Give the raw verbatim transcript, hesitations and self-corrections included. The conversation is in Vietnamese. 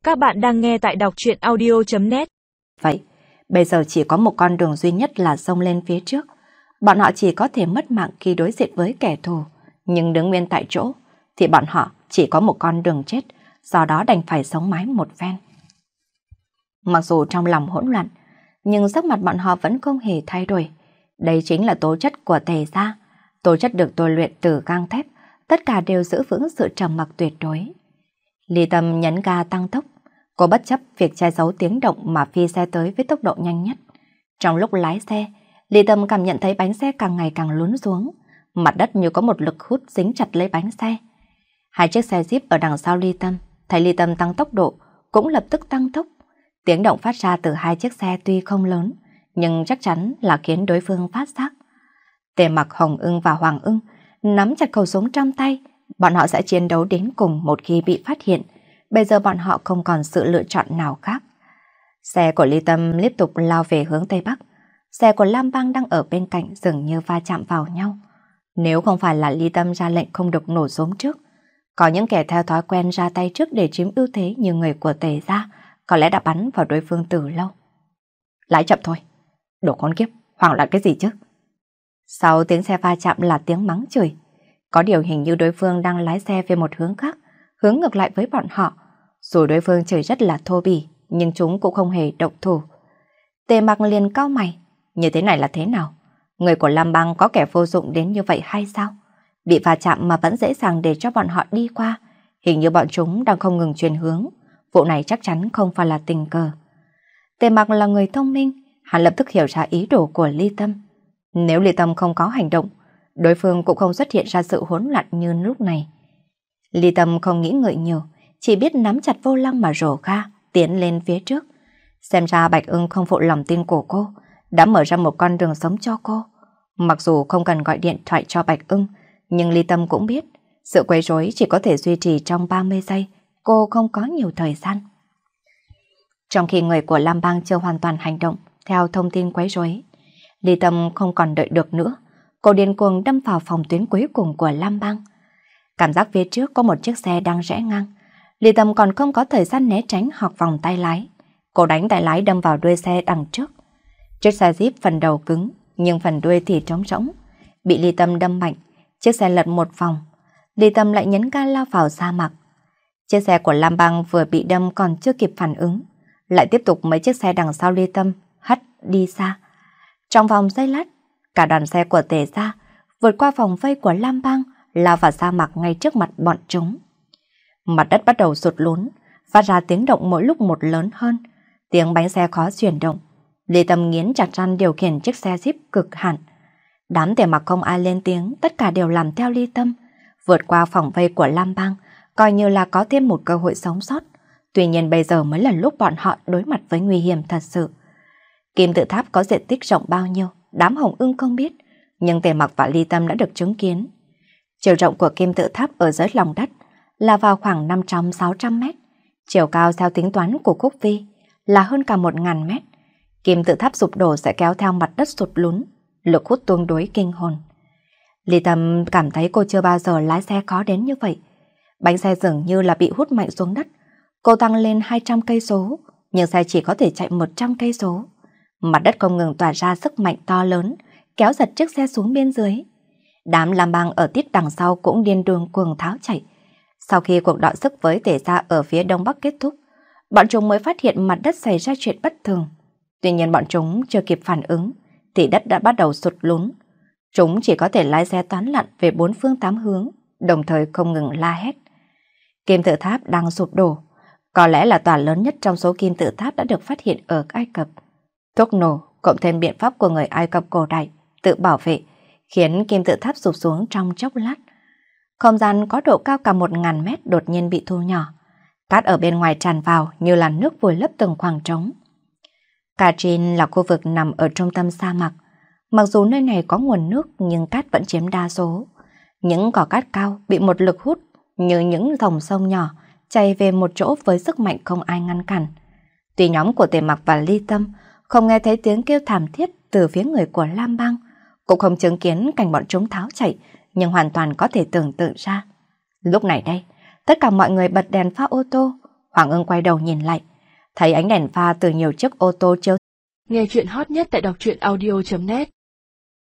Các bạn đang nghe tại đọc truyện audio chấm net. Vậy, bây giờ chỉ có một con đường duy nhất là xông lên phía trước. Bọn họ chỉ có thể mất mạng khi đối diện với kẻ thù, nhưng đứng nguyên tại chỗ thì bọn họ chỉ có một con đường chết, do đó đành phải sống mái một phen. Mặc dù trong lòng hỗn loạn, nhưng sắc mặt bọn họ vẫn không hề thay đổi. Đây chính là tố chất của Tề gia, tố chất được tôi luyện từ gang thép, tất cả đều giữ vững sự trầm mặc tuyệt đối. Ly Tâm nhấn ga tăng tốc, cô bất chấp việc che giấu tiếng động mà phi xe tới với tốc độ nhanh nhất. Trong lúc lái xe, Ly Tâm cảm nhận thấy bánh xe càng ngày càng lún xuống, mặt đất như có một lực hút dính chặt lấy bánh xe. Hai chiếc xe Jeep ở đằng sau Ly Tâm, thấy Ly Tâm tăng tốc độ, cũng lập tức tăng tốc. Tiếng động phát ra từ hai chiếc xe tuy không lớn, nhưng chắc chắn là khiến đối phương phát giác. Tề Mặc, Hồng Ưng và Hoàng Ưng nắm chặt khẩu súng trong tay, bọn họ sẽ chiến đấu đến cùng một khi bị phát hiện. Bây giờ bọn họ không còn sự lựa chọn nào khác. Xe của Ly Tâm tiếp tục lao về hướng Tây Bắc. Xe của Lam Bang đang ở bên cạnh dường như va chạm vào nhau. Nếu không phải là Ly Tâm ra lệnh không được nổ súng trước, có những kẻ theo thói quen ra tay trước để chiếm ưu thế như người của Tề gia, có lẽ đã bắn vào đối phương từ lâu. Lái chậm thôi. Đồ con kiếp, hoảng loạn cái gì chứ? Sau tiếng xe va chạm là tiếng mắng chửi. Có điều hình như đối phương đang lái xe về một hướng khác, hướng ngược lại với bọn họ. Dù đối phương chửi rất là thô bỉ, nhưng chúng cũng không hề động thủ. Tề Mặc liền cau mày, như thế này là thế nào? Người của Lam Bang có kẻ vô dụng đến như vậy hay sao? Bị va chạm mà vẫn dễ dàng để cho bọn họ đi qua. Hình như bọn chúng đang không ngừng chuyển hướng. Vụ này chắc chắn không phải là tình cờ. Tề Mặc là người thông minh, hắn lập tức hiểu ra ý đồ của Ly Tâm. Nếu Ly Tâm không có hành động, đối phương cũng không xuất hiện ra sự hỗn loạn như lúc này. Ly Tâm không nghĩ ngợi nhiều, chỉ biết nắm chặt vô lăng mà rổ ga, tiến lên phía trước. Xem ra Bạch Ưng không phụ lòng tin của cô, đã mở ra một con đường sống cho cô. Mặc dù không cần gọi điện thoại cho Bạch Ưng, nhưng Ly Tâm cũng biết, sự quấy rối chỉ có thể duy trì trong ba mươi giây, cô không có nhiều thời gian. Trong khi người của Lam Bang chưa hoàn toàn hành động theo thông tin quấy rối, Ly Tâm không còn đợi được nữa, cô điên cuồng đâm vào phòng tuyến cuối cùng của Lam Bang. Cảm giác phía trước có một chiếc xe đang rẽ ngang, Ly Tâm còn không có thời gian né tránh hoặc vòng tay lái. Cô đánh tay lái đâm vào đuôi xe đằng trước. Chiếc xe Jeep phần đầu cứng, nhưng phần đuôi thì trống rỗng. Bị Ly Tâm đâm mạnh, chiếc xe lật một vòng. Ly Tâm lại nhấn ga lao vào sa mạc. Chiếc xe của Lam Bang vừa bị đâm còn chưa kịp phản ứng, lại tiếp tục mấy chiếc xe đằng sau Ly Tâm hất đi xa. Trong vòng giây lát, cả đoàn xe của Tề gia vượt qua vòng vây của Lam Bang, lao vào sa mạc ngay trước mặt bọn chúng. Mặt đất bắt đầu sụt lún, phát ra tiếng động mỗi lúc một lớn hơn, tiếng bánh xe khó chuyển động. Ly Tâm nghiến chặt răng điều khiển chiếc xe Jeep cực hạn. Đám Tề Mặc không ai lên tiếng, tất cả đều làm theo Ly Tâm, vượt qua vòng vây của Lam Bang, coi như là có thêm một cơ hội sống sót. Tuy nhiên bây giờ mới là lúc bọn họ đối mặt với nguy hiểm thật sự. Kim tự tháp có diện tích rộng bao nhiêu, đám Hồng Ưng không biết, nhưng Tề Mặc và Ly Tâm đã được chứng kiến. Chiều rộng của kim tự tháp ở dưới lòng đất là vào khoảng năm trăm đến sáu trăm mét. Chiều cao theo tính toán của Cúc Vi là hơn cả một nghìn mét. Kim tự tháp sụp đổ sẽ kéo theo mặt đất sụt lún, lực hút tương đối kinh hồn. Ly Tâm cảm thấy cô chưa bao giờ lái xe khó đến như vậy. Bánh xe dường như là bị hút mạnh xuống đất. Cô tăng lên hai trăm cây số, nhưng xe chỉ có thể chạy một trăm cây số. Mặt đất không ngừng tỏa ra sức mạnh to lớn, kéo giật chiếc xe xuống bên dưới. Đám Lam Bang ở tít đằng sau cũng điên đường cuồng tháo chạy. Sau khi cuộc đọ sức với Tề gia ở phía đông bắc kết thúc, bọn chúng mới phát hiện mặt đất xảy ra chuyện bất thường. Tuy nhiên bọn chúng chưa kịp phản ứng, thì đất đã bắt đầu sụt lún. Chúng chỉ có thể lái xe toán lặn về bốn phương tám hướng, đồng thời không ngừng la hét. Kim tự tháp đang sụp đổ. Có lẽ là tòa lớn nhất trong số kim tự tháp đã được phát hiện ở Ai Cập. Thuốc nổ cộng thêm biện pháp của người Ai Cập cổ đại tự bảo vệ, khiến kim tự tháp sụp xuống trong chốc lát. Không gian có độ cao cả một nghìn mét đột nhiên bị thu nhỏ. Cát ở bên ngoài tràn vào như là nước vùi lấp từng khoảng trống. Katrin là khu vực nằm ở trung tâm sa mạc. Mặc dù nơi này có nguồn nước nhưng cát vẫn chiếm đa số. Những cỏ cát cao bị một lực hút như những dòng sông nhỏ chảy về một chỗ với sức mạnh không ai ngăn cản. Tuy nhóm của Tề Mặc và Ly Tâm không nghe thấy tiếng kêu thảm thiết từ phía người của Lam Bang, cũng không chứng kiến cảnh bọn chúng tháo chạy, nhưng hoàn toàn có thể tưởng tượng ra. Lúc này đây, tất cả mọi người bật đèn pha ô tô, Hoàng Ưng quay đầu nhìn lại, thấy ánh đèn pha từ nhiều chiếc ô tô chiếu. Nghe chuyện hot nhất tại đọc truyện audio chấm net